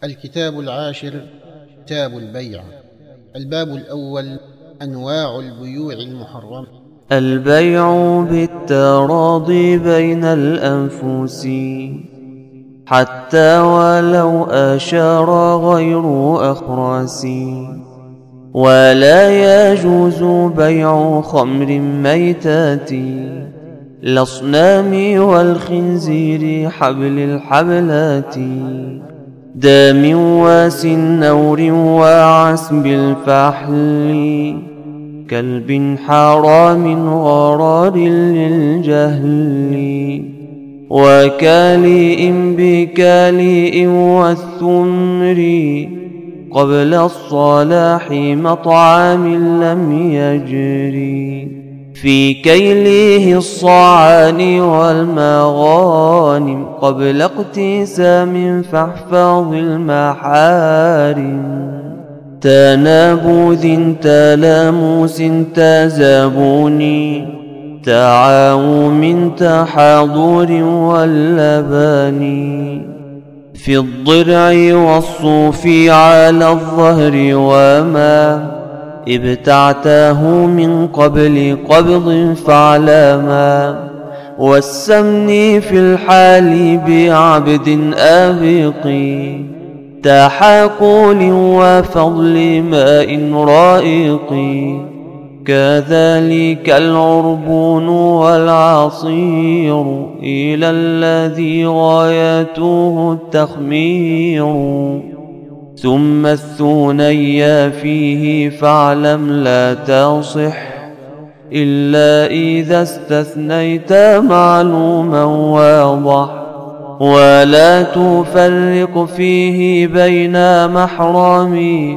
الكتاب العاشر كتاب البيع. الباب الأول: أنواع البيوع المحرمة. البيع بالتراضي بين الأنفس، حتى ولو أشار غير أخرس. ولا يجوز بيع خمر ميتات، الأصنام والخنزير حبل الحبلات، دام وسنور وعسب الفحل، كلب حرام غرار للجهل، وكالئ بكالئ والثمر، قبل الصلاح مطعم لم يجري، في كيله الصعان والمغانم، قبل اقتسام فاحفظ المحارم، تنابذ تلامس تزابن، تعاوم تحاضر واللبان، في الضرع والصوف على الظهر، وما ابتعته من قبل قبض فاعلما، والسمن في الحال بعبد آبق، تحاقل وفضل ماء رائق، كذلك العربون والعصير، إلى الذي غايته التخمير، ثم الثنيا فيه فاعلم لا تصح، إلا إذا استثنيت معلوما واضح، ولا تفرق فيه بين محرم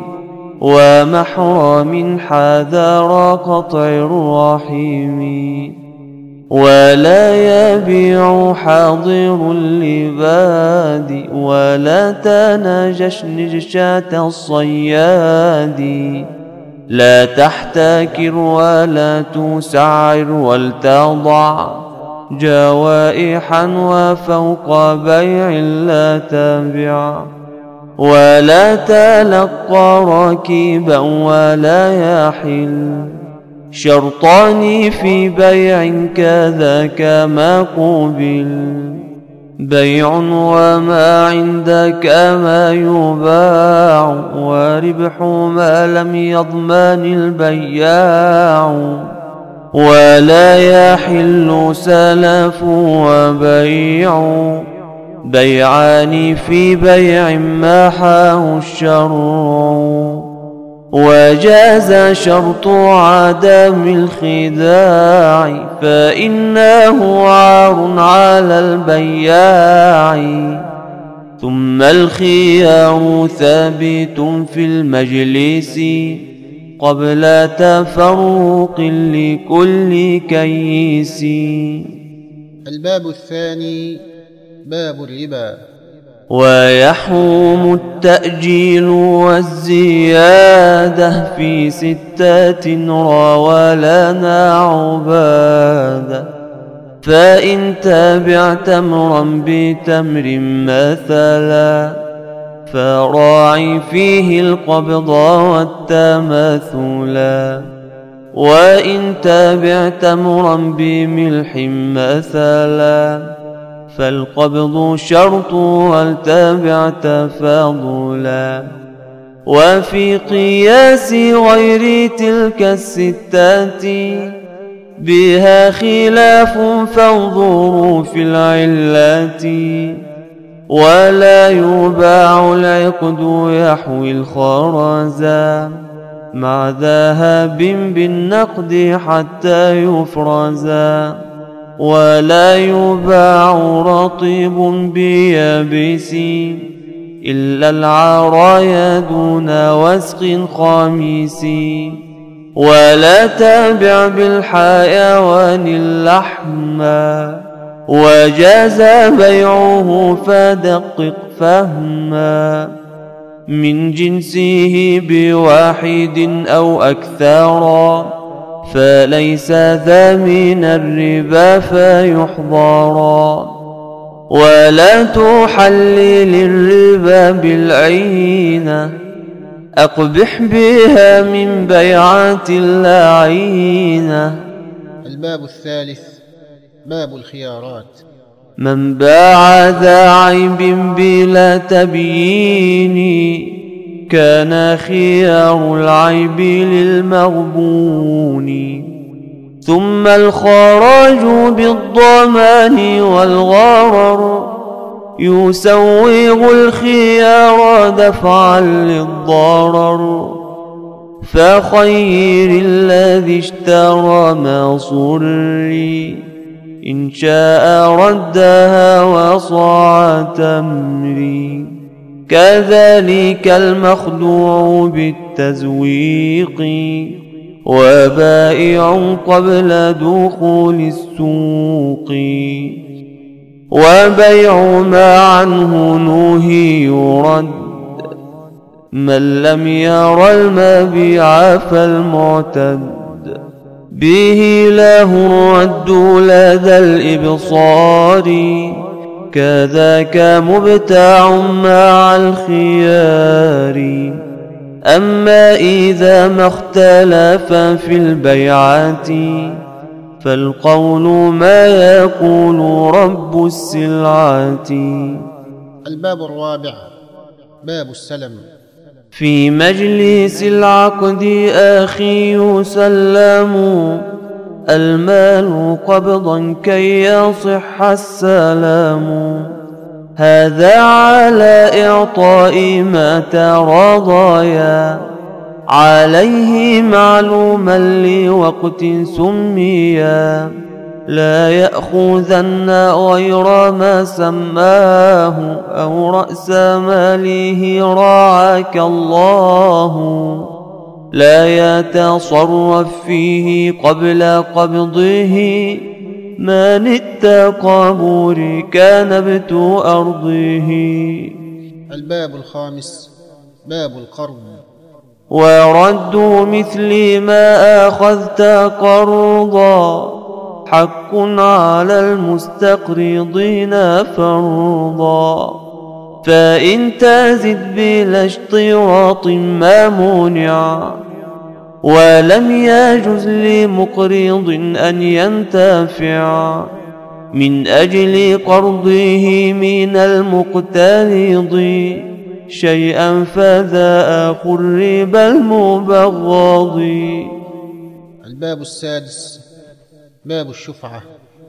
ومحرم حذر قطع الرحم، ولا يبيع حاضر لباد، ولا تناجش نجشة الصياد، لا تحتكر ولا تسعر، ولتضع جوائحا وفوق بيع لا تبع، ولا تلقى راكبا ولا يحل، شرطان في بيع كذاك ما قبل، بيع وما عندك ما يباع، وربح ما لم يضمن البياع، ولا يحل سلف وبيع، بيعان في بيع محاه الشر، وجاز شرط عدم الخداع، فإنه عار على البياع، ثم الخيار ثابت في المجلس، قبل تفرق لكل كيس. الباب الثاني: باب الربا. ويحوم التأجيل والزيادة في 6 روى لنا عبادة، فإن تابع تمرا بتمر مثلا، فراعي فيه القبض والتماثلا، وإن تابع تمرا بملح مثلا، فالقبض شرط والتابع تفاضلا، وفي قياس غير تلك 6 بها خلاف فانظروا في العلات، ولا يباع العقد يحوي الخرزا، مع ذهب بالنقد حتى يفرزا، ولا يباع رطيب بيابس، إلا العرايا دون وسق خامس، ولا تابع بالحيوان اللحم، وجاز بيعه فدقق فهما، من جنسه بواحد أو أكثر، فليس ذا من الربا فيحضرا، ولا تحلل الربا الربا بالعينة أقبح بها من بيعات اللاعينة. الباب الثالث باب الخيارات. من باع ذا عيب بلا تبيين كان خيار العيب للمغبون. ثم الخراج بالضمان والغرر يسوغ الخيار دفعا للضرر. فخير الذي اشترى ما صري إن شاء ردها وصاع تمري. كذلك المخدوع بالتزويق وبائع قبل دخول السوق. وبيع ما عنه نهي يرد من لم ير المبيع فالمعتد. به له الرد لدى الإبصار كذاك مبتاع مع الخيار. أما إذا ما اختلف في البيعات فالقول ما يقول رب السلعة. الباب الرابع باب السلم. في مجلس العقد أخي يسلم المال قبضا كي يصح السلام. هذا على إعطاء ما تراضيا عليه معلوما لوقت سميا. لا يأخذن غير ما سماه أو رأس ماله رعاك الله. لا يتصرف فيه قبل قبضه من التقابر كان ابت أرضه. الباب الخامس باب القرض. ورد مثل ما أخذت قرضا حق على المستقرضين فرضا. فإن تزد بلا اشتراط ما منع ولم يجز لمقرض أن ينتفع من أجل قرضه من المقترض شيئا فذا أخو الربا المبغض. الباب السادس باب الشفعة.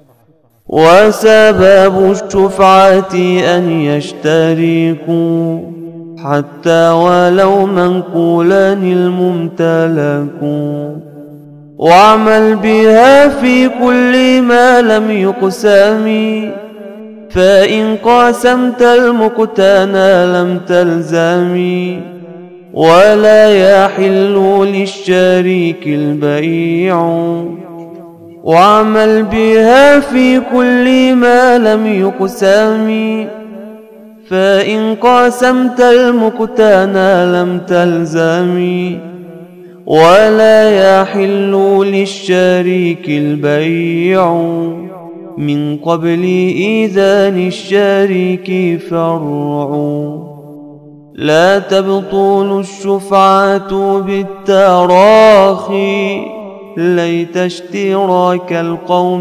وسبب الشفعة أن يشتركوا حتى ولو منقولا الممتلك. واعمل بها في كل ما لم يقسم فإن قاسمت المقتنى لم تلزم. ولا يحل للشريك البيع واعمل بها في كل ما لم يقسم فإن قاسمت المقتنى لم تلزم. ولا يحل للشريك البيع من قبل إذان الشريك فرع. لا تبطل الشفعة بالتراخي ليت اشتراك القوم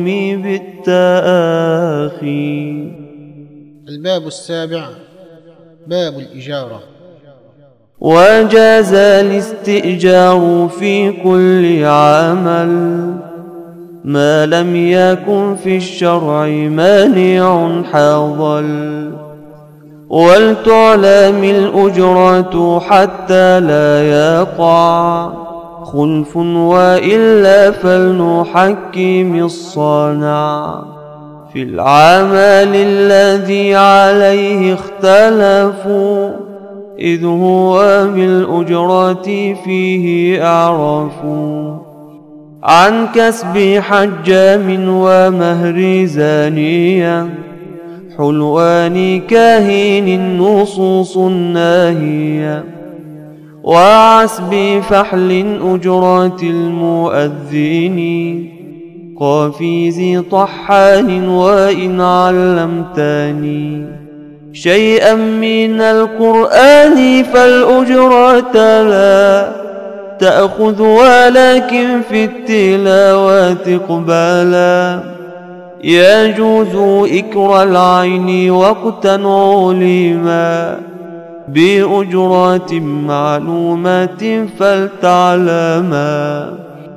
بالتآخي. الباب السابع باب الإجارة. وجاز الاستئجار في كل عمل ما لم يكن في الشرع مانع حاضل. ولتعلم الأجرة حتى لا يقع خلف وإلا فلنحكم الصانع في العمل الذي عليه اختلفوا إذ هو بالأجرة فيه أعرفوا. عن كسب حجام ومهر زانية حلوان كاهن نصوص ناهية. وعسب فحل أجرات المؤذن قافيز طحان وإن علمتني شيئا من القرآن فالأجرة لا تأخذ ولكن في التلاوات اقبالا يجوز إكر العين وقتا علما بأجرات معلومات فلتعلما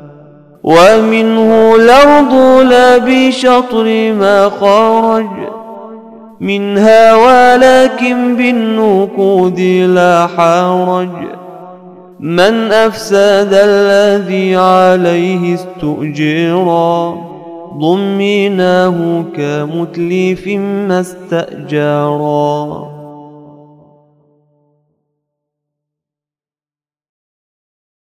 ومنه الأرض لا بشطر ما خرج منها ولكن بالنقود لا حرج من أفسد الذي عليه استؤجرا ضمناه كمتلف ما استأجرا